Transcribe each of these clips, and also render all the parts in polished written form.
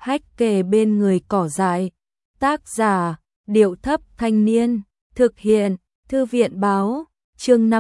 hách kề bên người cỏ dại. Tác giả, Điệu Thấp Thanh Niên. Thực hiện, Thư viện Báo. Chương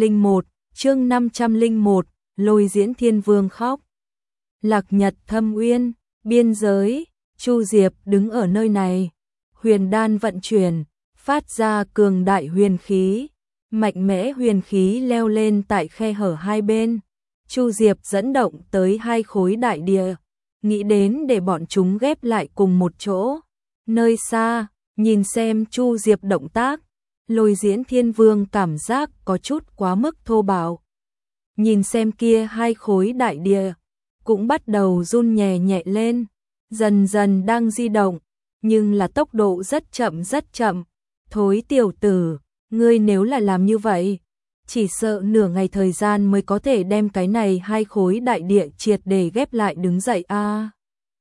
501, Lôi Diễn Thiên Vương khóc. Lạc Nhật Thâm Uyên, biên giới, Chu Diệp đứng ở nơi này. Huyền đan vận chuyển, phát ra cường đại huyền khí. Mạnh mẽ huyền khí leo lên tại khe hở hai bên. Chu Diệp dẫn động tới hai khối đại địa, nghĩ đến để bọn chúng ghép lại cùng một chỗ. Nơi xa, nhìn xem Chu Diệp động tác, Lôi Diễn Thiên Vương cảm giác có chút quá mức thô bạo. Nhìn xem kia hai khối đại địa, cũng bắt đầu run nhẹ nhẹ lên, dần dần đang di động, nhưng là tốc độ rất chậm. Thối tiểu tử, ngươi nếu là làm như vậy, chỉ sợ nửa ngày thời gian mới có thể đem cái này hai khối đại địa triệt để ghép lại đứng dậy a.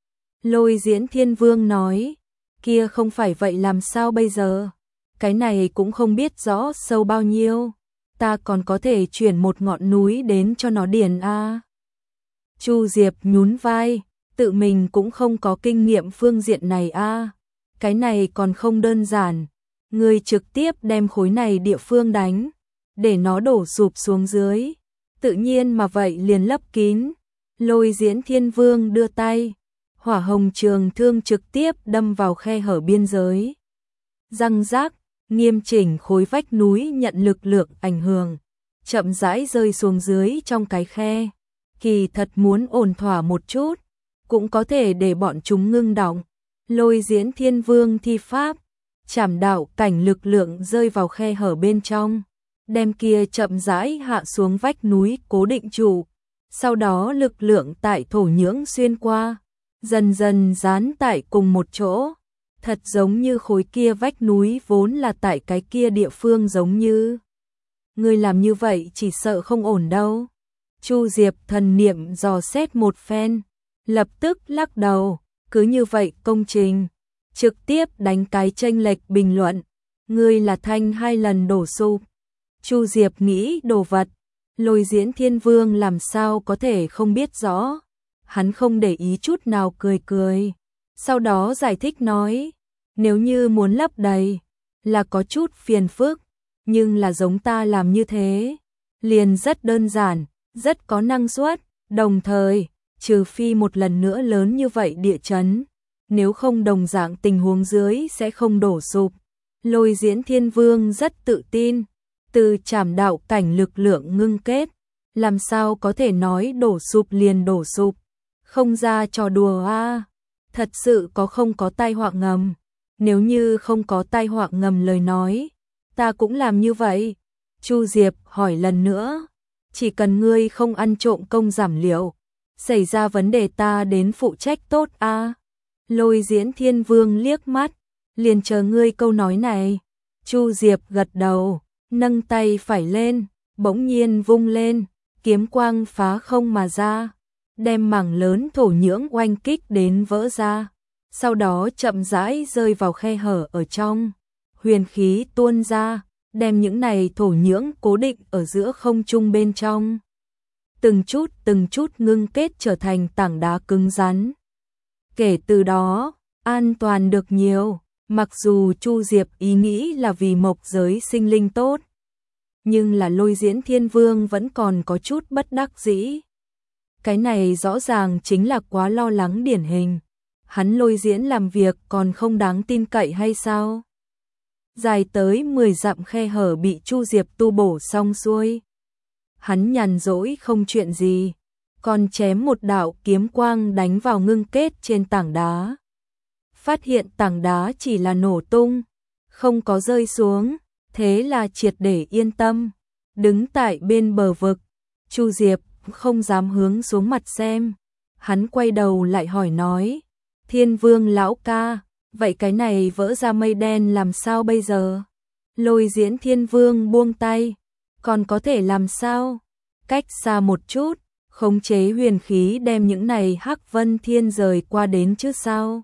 Lôi Diễn Thiên Vương nói, kia không phải vậy làm sao bây giờ? Cái này cũng không biết rõ sâu bao nhiêu, ta còn có thể chuyển một ngọn núi đến cho nó điền a. Chu Diệp nhún vai, tự mình cũng không có kinh nghiệm phương diện này a. Cái này còn không đơn giản, ngươi trực tiếp đem khối này địa phương đánh, để nó đổ sụp xuống dưới, tự nhiên mà vậy liền lấp kín. Lôi Diễn Thiên Vương đưa tay, hỏa hồng trường thương trực tiếp đâm vào khe hở biên giới. Răng rác, nghiêm chỉnh khối vách núi nhận lực lượng ảnh hưởng, chậm rãi rơi xuống dưới trong cái khe. Kỳ thật muốn ổn thỏa một chút, cũng có thể để bọn chúng ngưng động. Lôi Diễn Thiên Vương thi pháp, trảm đạo cảnh lực lượng rơi vào khe hở bên trong, đem kia chậm rãi hạ xuống vách núi cố định trụ. Sau đó lực lượng tại thổ nhưỡng xuyên qua, dần dần dán tại cùng một chỗ, thật giống như khối kia vách núi vốn là tại cái kia địa phương giống như. Ngươi làm như vậy chỉ sợ không ổn đâu. Chu Diệp thần niệm dò xét một phen, lập tức lắc đầu, cứ như vậy công trình, trực tiếp đánh cái chênh lệch bình luận, ngươi là thanh hai lần đổ sụp. Chu Diệp nghĩ đồ vật, Lôi Diễn Thiên Vương làm sao có thể không biết rõ. Hắn không để ý chút nào cười, sau đó giải thích nói, nếu như muốn lấp đầy, là có chút phiền phức, nhưng là giống ta làm như thế, liền rất đơn giản, rất có năng suất, đồng thời, trừ phi một lần nữa lớn như vậy địa chấn, nếu không đồng dạng tình huống dưới sẽ không đổ sụp. Lôi Diễn Thiên Vương rất tự tin, từ trảm đạo cảnh lực lượng ngưng kết, làm sao có thể nói đổ sụp liền đổ sụp, không ra trò đùa a. Thật sự không có tai họa ngầm, nếu như không có tai họa ngầm lời nói, ta cũng làm như vậy. Chu Diệp hỏi lần nữa, chỉ cần ngươi không ăn trộm công giảm liệu, xảy ra vấn đề ta đến phụ trách tốt a. Lôi Diễn Thiên Vương liếc mắt, liền chờ ngươi câu nói này. Chu Diệp gật đầu, nâng tay phải lên, bỗng nhiên vung lên, kiếm quang phá không mà ra, đem mảng lớn thổ nhưỡng oanh kích đến vỡ ra, sau đó chậm rãi rơi vào khe hở ở trong. Huyền khí tuôn ra, đem những này thổ nhưỡng cố định ở giữa không trung bên trong. Từng chút ngưng kết trở thành tảng đá cứng rắn. Kể từ đó, an toàn được nhiều, mặc dù Chu Diệp ý nghĩ là vì mộc giới sinh linh tốt, nhưng là Lôi Diễn Thiên Vương vẫn còn có chút bất đắc dĩ. Cái này rõ ràng chính là quá lo lắng điển hình. Hắn Lôi Diễn làm việc còn không đáng tin cậy hay sao? Dài tới 10 dặm khe hở bị Chu Diệp tu bổ xong xuôi. Hắn nhàn rỗi không chuyện gì, còn chém một đạo kiếm quang đánh vào ngưng kết trên tảng đá. Phát hiện tảng đá chỉ là nổ tung, không có rơi xuống, thế là triệt để yên tâm. Đứng tại bên bờ vực, Chu Diệp không dám hướng xuống mặt xem. Hắn quay đầu lại hỏi nói, Thiên Vương lão ca, vậy cái này vỡ ra mây đen làm sao bây giờ? Lôi Diễn Thiên Vương buông tay, còn có thể làm sao? Cách xa một chút, khống chế huyền khí đem những này hắc vân thiên rời qua đến chứ sao?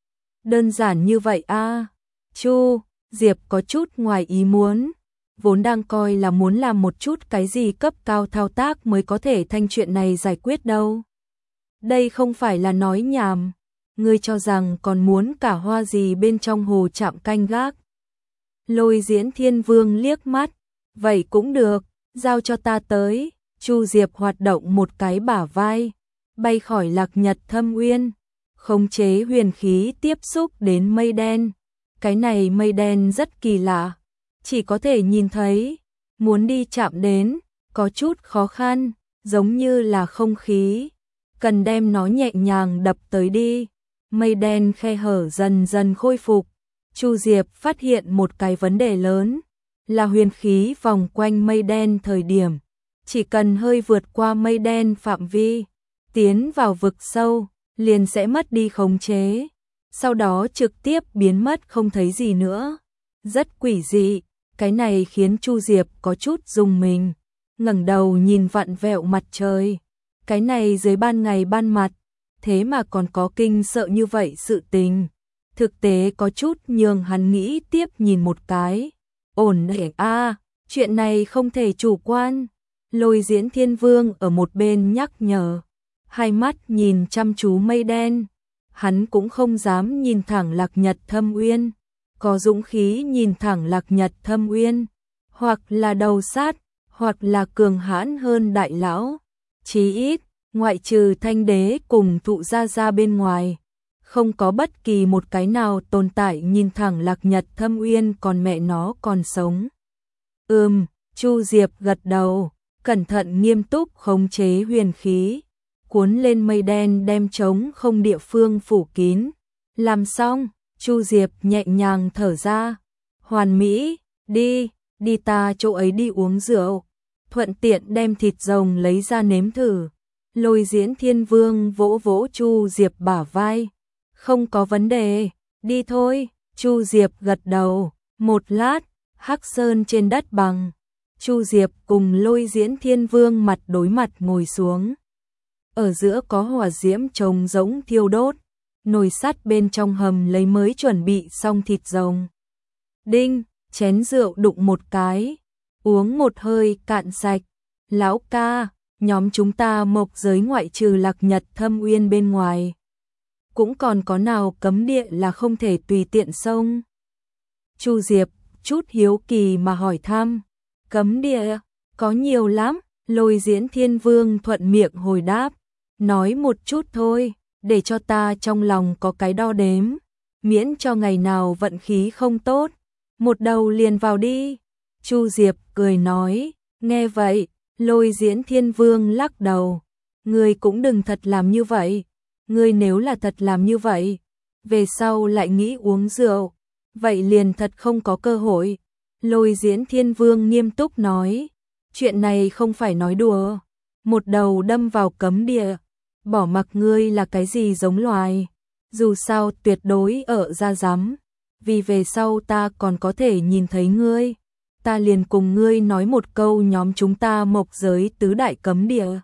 Đơn giản như vậy a. Chu Diệp có chút ngoài ý muốn, vốn đang coi là muốn làm một chút cái gì cấp cao thao tác mới có thể thanh chuyện này giải quyết đâu. Đây không phải là nói nhảm, ngươi cho rằng còn muốn cả hoa gì bên trong hồ chạm canh gác. Lôi Diễn Thiên Vương liếc mắt, vậy cũng được, giao cho ta tới. Chu Diệp hoạt động một cái bả vai, bay khỏi Lạc Nhật Thâm Uyên, khống chế huyền khí tiếp xúc đến mây đen. Cái này mây đen rất kỳ lạ, chỉ có thể nhìn thấy, muốn đi chạm đến, có chút khó khăn, giống như là không khí, cần đem nó nhẹ nhàng đập tới đi. Mây đen khe hở dần dần khôi phục. Chu Diệp phát hiện một cái vấn đề lớn, là huyền khí vòng quanh mây đen thời điểm, chỉ cần hơi vượt qua mây đen phạm vi, tiến vào vực sâu, liền sẽ mất đi khống chế, sau đó trực tiếp biến mất không thấy gì nữa. Rất quỷ dị, cái này khiến Chu Diệp có chút rùng mình, ngẩng đầu nhìn vặn vẹo mặt trời. Cái này dưới ban ngày ban mặt, thế mà còn có kinh sợ như vậy sự tình. Thực tế có chút nhường hắn nghĩ tiếp nhìn một cái. Ổn để chuyện này không thể chủ quan. Lôi Diễn Thiên Vương ở một bên nhắc nhở, hai mắt nhìn chăm chú mây đen. Hắn cũng không dám nhìn thẳng Lạc Nhật Thâm Uyên, có dũng khí nhìn thẳng Lạc Nhật Thâm Uyên, hoặc là đầu sát, hoặc là cường hãn hơn đại lão. Chí ít, ngoại trừ Thanh Đế cùng Thụ Gia Gia bên ngoài, không có bất kỳ một cái nào tồn tại nhìn thẳng Lạc Nhật Thâm Uyên còn mẹ nó còn sống. Chu Diệp gật đầu, cẩn thận nghiêm túc khống chế huyền khí, cuốn lên mây đen đem trống không địa phương phủ kín. Làm xong, Chu Diệp nhẹ nhàng thở ra, hoàn mỹ, đi ta chỗ ấy đi uống rượu, thuận tiện đem thịt rồng lấy ra nếm thử. Lôi Diễn Thiên Vương vỗ vỗ Chu Diệp bả vai, không có vấn đề, đi thôi. Chu Diệp gật đầu. Một lát, Hắc Sơn trên đất bằng, Chu Diệp cùng Lôi Diễn Thiên Vương mặt đối mặt ngồi xuống. Ở giữa có hỏa diễm trống rỗng thiêu đốt, nồi sắt bên trong hầm lấy mới chuẩn bị xong thịt rồng. Đinh, chén rượu đụng một cái, uống một hơi cạn sạch. Lão ca, nhóm chúng ta mộc giới ngoại trừ Lạc Nhật Thâm Uyên bên ngoài, cũng còn có nào cấm địa là không thể tùy tiện xông? Chu Diệp chút hiếu kỳ mà hỏi thăm. Cấm địa, có nhiều lắm. Lôi Diễn Thiên Vương thuận miệng hồi đáp. Nói một chút thôi, để cho ta trong lòng có cái đo đếm, miễn cho ngày nào vận khí không tốt, một đầu liền vào đi. Chu Diệp cười nói. Nghe vậy, Lôi Diễn Thiên Vương lắc đầu. Ngươi cũng đừng thật làm như vậy. Ngươi nếu là thật làm như vậy, về sau lại nghĩ uống rượu, vậy liền thật không có cơ hội. Lôi Diễn Thiên Vương nghiêm túc nói. Chuyện này không phải nói đùa. Một đầu đâm vào cấm địa, bỏ mặc ngươi là cái gì giống loài, dù sao tuyệt đối ở ra dám. Vì về sau ta còn có thể nhìn thấy ngươi, ta liền cùng ngươi nói một câu nhóm chúng ta mộc giới tứ đại cấm địa.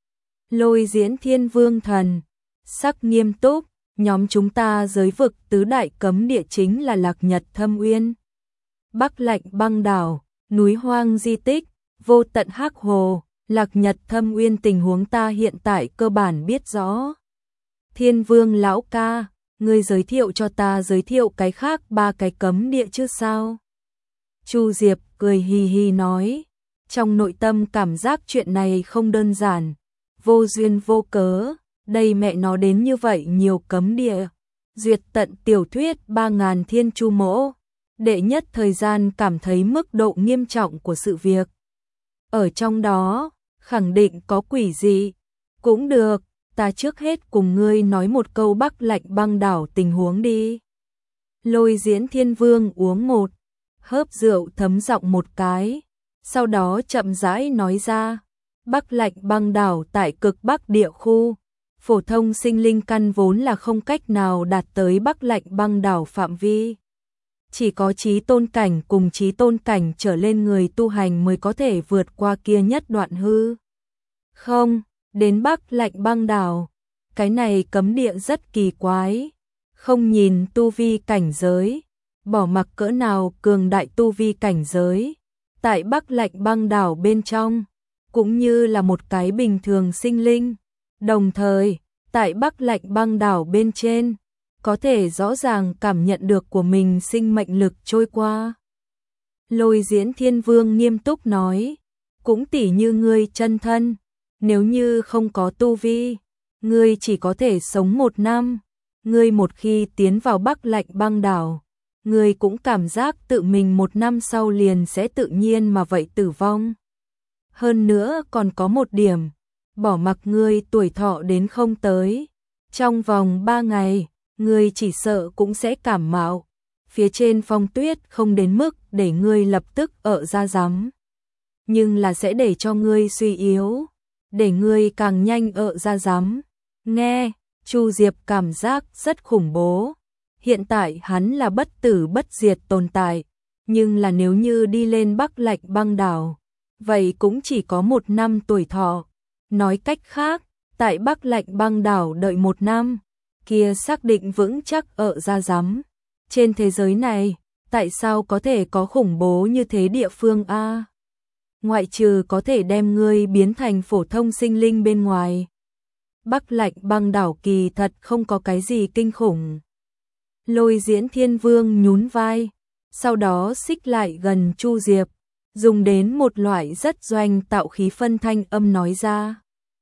Lôi Diễn Thiên Vương thần sắc nghiêm túc. Nhóm chúng ta giới vực tứ đại cấm địa chính là Lạc Nhật Thâm Uyên, Bắc Lạnh Băng Đảo, núi hoang di tích, vô tận hắc hồ. Lạc Nhật Thâm Uyên tình huống ta hiện tại cơ bản biết rõ. Thiên Vương lão ca, ngươi giới thiệu cho ta giới thiệu cái khác ba cái cấm địa chứ sao? Chu Diệp cười hì hì nói, trong nội tâm cảm giác chuyện này không đơn giản, vô duyên vô cớ, đây mẹ nó đến như vậy nhiều cấm địa. Duyệt tận tiểu thuyết 3000 thiên chu mỗ, đệ nhất thời gian cảm thấy mức độ nghiêm trọng của sự việc. Ở trong đó, khẳng định có quỷ gì. Cũng được, ta trước hết cùng ngươi nói một câu Bắc Lạnh Băng Đảo tình huống đi. Lôi Diễn Thiên Vương uống một hớp rượu thấm giọng một cái, sau đó chậm rãi nói ra. Bắc Lạnh Băng Đảo tại cực Bắc địa khu, phổ thông sinh linh căn vốn là không cách nào đạt tới Bắc Lạnh Băng Đảo phạm vi. Chỉ có chí tôn cảnh cùng chí tôn cảnh trở lên người tu hành mới có thể vượt qua kia nhất đoạn hư không, đến Bắc Lạnh Băng Đảo. Cái này cấm địa rất kỳ quái, không nhìn tu vi cảnh giới, bỏ mặc cỡ nào cường đại tu vi cảnh giới, tại Bắc Lạnh Băng Đảo bên trong, cũng như là một cái bình thường sinh linh. Đồng thời, tại Bắc Lạnh Băng Đảo bên trên, có thể rõ ràng cảm nhận được của mình sinh mệnh lực trôi qua. Lôi Diễn Thiên Vương nghiêm túc nói, cũng tỉ như ngươi chân thân, nếu như không có tu vi, ngươi chỉ có thể sống 1 năm, ngươi một khi tiến vào Bắc Lạnh Băng Đảo, ngươi cũng cảm giác tự mình 1 năm sau liền sẽ tự nhiên mà vậy tử vong. Hơn nữa còn có một điểm, bỏ mặc ngươi tuổi thọ đến không tới, trong vòng 3 ngày, ngươi chỉ sợ cũng sẽ cảm mạo. Phía trên phong tuyết không đến mức để ngươi lập tức ở ra rắm, nhưng là sẽ để cho ngươi suy yếu, để ngươi càng nhanh ở ra rắm. Nghe, Chu Diệp cảm giác rất khủng bố. Hiện tại hắn là bất tử bất diệt tồn tại, nhưng là nếu như đi lên Bắc Lạnh Băng Đảo, vậy cũng chỉ có 1 năm tuổi thọ. Nói cách khác, tại Bắc Lạnh Băng Đảo đợi 1 năm, kia xác định vững chắc ở ra rắm. Trên thế giới này, tại sao có thể có khủng bố như thế địa phương a? Ngoại trừ có thể đem ngươi biến thành phổ thông sinh linh bên ngoài. Bắc Lạnh Băng Đảo kỳ thật không có cái gì kinh khủng. Lôi Diễn Thiên Vương nhún vai, sau đó xích lại gần Chu Diệp, dùng đến một loại rất doanh tạo khí phân thanh âm nói ra.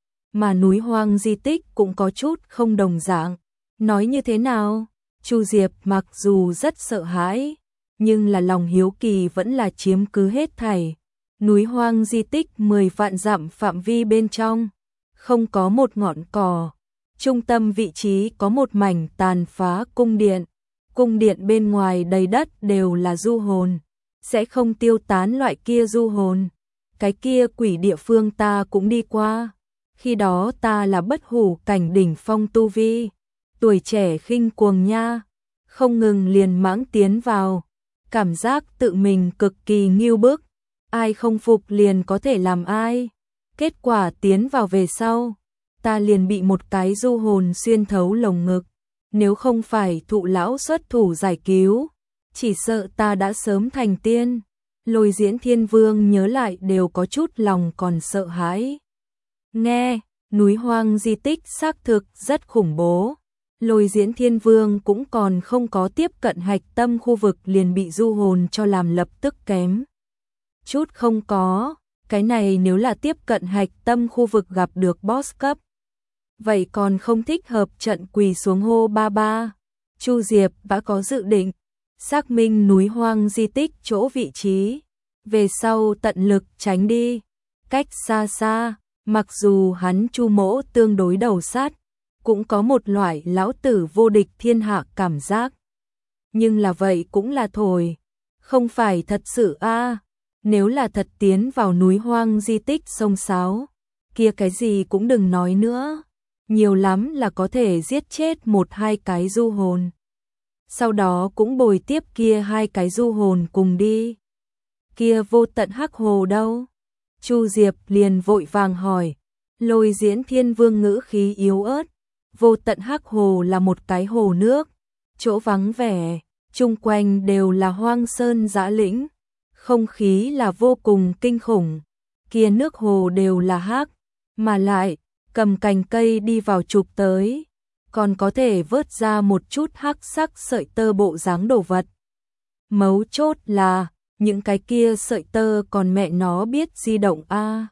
Mà núi hoang di tích cũng có chút không đồng dạng. Nói như thế nào? Chu Diệp mặc dù rất sợ hãi, nhưng là lòng hiếu kỳ vẫn là chiếm cứ hết thảy. Núi hoang di tích 10 vạn dặm phạm vi bên trong, không có một ngọn cỏ. Trung tâm vị trí có một mảnh tàn phá cung điện. Cung điện bên ngoài đầy đất đều là du hồn, sẽ không tiêu tán loại kia du hồn. Cái kia quỷ địa phương ta cũng đi qua. Khi đó ta là bất hủ cảnh đỉnh phong tu vi, tuổi trẻ khinh cuồng nha, không ngừng liền mãng tiến vào, cảm giác tự mình cực kỳ nghiêu bức, ai không phục liền có thể làm ai. Kết quả tiến vào về sau, ta liền bị một cái du hồn xuyên thấu lồng ngực, nếu không phải thụ lão xuất thủ giải cứu, chỉ sợ ta đã sớm thành tiên. Lôi Diễn Thiên Vương nhớ lại đều có chút lòng còn sợ hãi. Nghe, núi hoang di tích xác thực rất khủng bố. Lôi Diễn Thiên Vương cũng còn không có tiếp cận hạch tâm khu vực liền bị du hồn cho làm lập tức kém. Chút không có, cái này nếu là tiếp cận hạch tâm khu vực gặp được boss cấp, vậy còn không thích hợp trận quỳ xuống hô ba ba. Chu Diệp đã có dự định, xác minh núi hoang di tích chỗ vị trí, về sau tận lực tránh đi, cách xa xa. Mặc dù hắn Chu Mỗ tương đối đầu sát, cũng có một loại lão tử vô địch thiên hạ cảm giác. Nhưng là vậy cũng là thổi, không phải thật sự a. Nếu là thật tiến vào núi hoang di tích sông Sáo, kia cái gì cũng đừng nói nữa, nhiều lắm là có thể giết chết 1-2 cái du hồn. Sau đó cũng bồi tiếp kia 2 cái du hồn cùng đi. Kia vô tận hắc hồ đâu? Chu Diệp liền vội vàng hỏi. Lôi Diễn Thiên Vương ngữ khí yếu ớt, vô tận hắc hồ là một cái hồ nước, chỗ vắng vẻ, chung quanh đều là hoang sơn dã lĩnh, không khí là vô cùng kinh khủng, kia nước hồ đều là hắc, mà lại cầm cành cây đi vào chụp tới, còn có thể vớt ra một chút hắc sắc sợi tơ bộ dáng đồ vật. Mấu chốt là những cái kia sợi tơ còn mẹ nó biết di động a.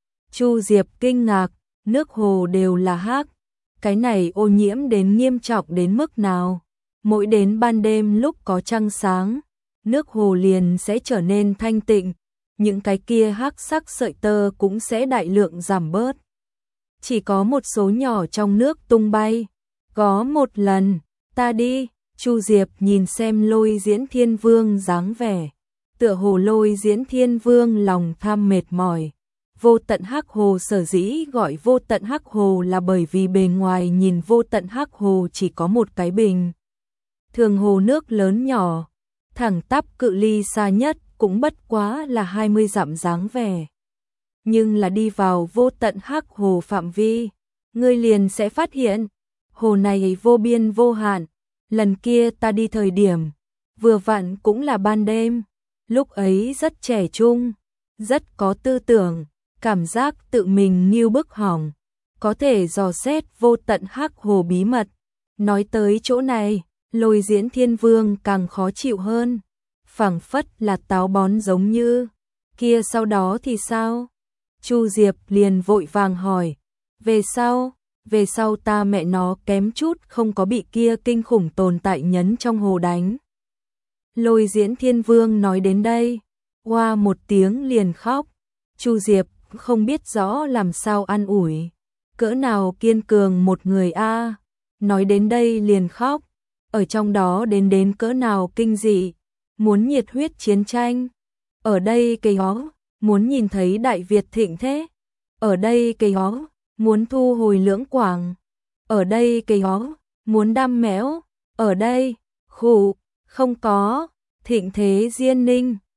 Chu Diệp kinh ngạc, nước hồ đều là hắc, cái này ô nhiễm đến nghiêm trọng đến mức nào? Mỗi đến ban đêm lúc có trăng sáng, nước hồ liền sẽ trở nên thanh tịnh, những cái kia hắc sắc sợi tơ cũng sẽ đại lượng giảm bớt. Chỉ có một số nhỏ trong nước tung bay. Có một lần, ta đi, Chu Diệp nhìn xem Lôi Diễn Thiên Vương dáng vẻ, tựa hồ Lôi Diễn Thiên Vương lòng tham mệt mỏi. Vô tận hắc hồ sở dĩ gọi vô tận hắc hồ là bởi vì bề ngoài nhìn vô tận hắc hồ chỉ có một cái bình thường hồ nước lớn nhỏ, thẳng tắp cự ly xa nhất cũng bất quá là 20 dặm dáng vẻ. Nhưng là đi vào vô tận hắc hồ phạm vi, ngươi liền sẽ phát hiện, hồ này vô biên vô hạn. Lần kia ta đi thời điểm, vừa vặn cũng là ban đêm, lúc ấy rất trẻ trung, rất có tư tưởng, cảm giác tự mình nghiêu bức hỏng, có thể dò xét vô tận hắc hồ bí mật, Nói tới chỗ này, Lôi Diễn Thiên Vương càng khó chịu hơn, phảng phất là táo bón giống như. Kia sau đó thì sao? Chu Diệp liền vội vàng hỏi. Về sau ta mẹ nó kém chút không có bị kia kinh khủng tồn tại nhấn trong hồ đánh. Lôi Diễn Thiên Vương nói đến đây, oa một tiếng liền khóc. Chu Diệp không biết rõ làm sao an ủi, cỡ nào kiên cường một người a, nói đến đây liền khóc, ở trong đó đến cỡ nào kinh dị, muốn nhiệt huyết chiến tranh, ở đây cây ó, muốn nhìn thấy Đại Việt thịnh thế, ở đây cây ó, muốn thu hồi Lưỡng Quảng, ở đây cây ó, muốn đam mẽo, ở đây, khụ, không có, thịnh thế Diên Ninh.